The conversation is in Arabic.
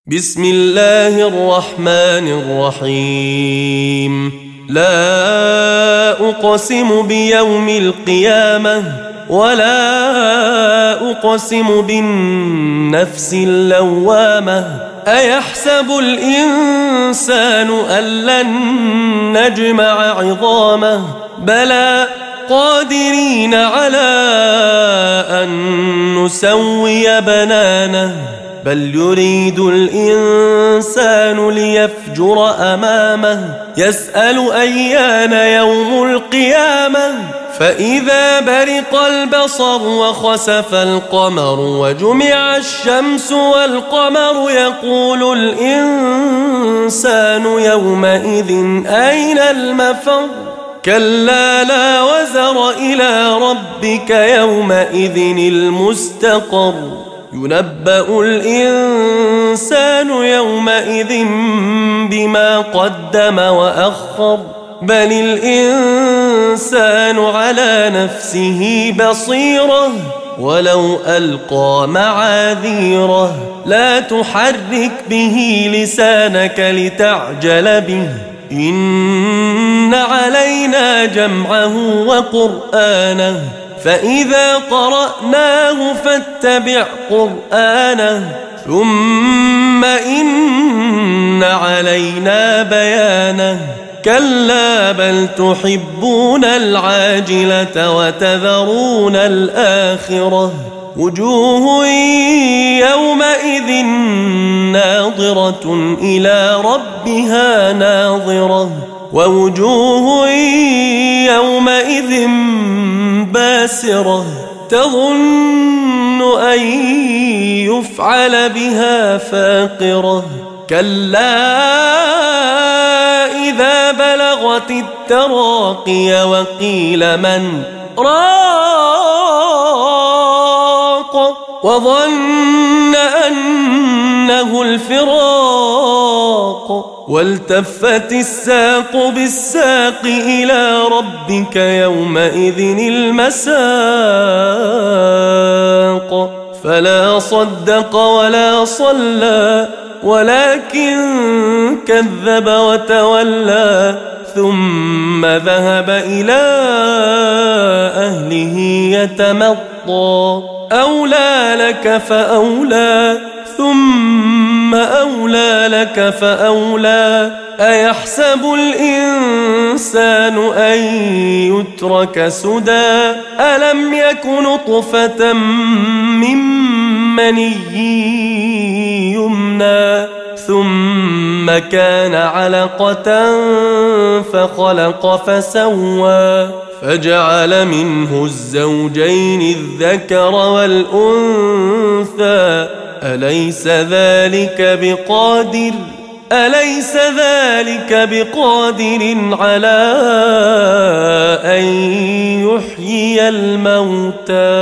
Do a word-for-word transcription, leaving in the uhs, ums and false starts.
بسم الله الرحمن الرحيم. لا أقسم بيوم القيامة ولا أقسم بالنفس اللوامة. أيحسب الإنسان أن لن نجمع عظامه بلى قادرين على أن نسوي بنانه بل يريد الإنسان ليفجر أمامه يسأل أيان يوم القيامة فإذا برق البصر وخسف القمر وجمع الشمس والقمر يقول الإنسان يومئذ أين المفر كلا لا وزر إلى ربك يومئذ المستقر ينبأ الإنسان يومئذ بما قدم وأخر بل الإنسان على نفسه بصيرة ولو ألقى معاذيره لا تحرك به لسانك لتعجل به إن علينا جمعه وقرآنه فإذا قرأناه فاتبع قرآنه ثم إن علينا بيانه كلا بل تحبون العاجلة وتذرون الآخرة وجوه يومئذ ناظرة إلى ربها ناظرة ووجوه يومئذ باسرة تظن أن يفعل بها فاقرة كلا إذا بلغت التراقي وقيل من راق وظن أنه الفراق والتفت الساق بالساق إلى ربك يومئذ المساق فلا صدق ولا صلى ولكن كذب وتولى ثم ذهب إلى أهله يتمطى أولى لك فأولى ثم أولى لك فأولى أيحسب الإنسان أن يترك سدى ألم يك نطفة من مني يمنى ثم كان علقة فخلق فسوى فجعل منه الزوجين الذكر والأنثى أليس ذلك بقادر أليس ذلك بقادر على أن يحيي الموتى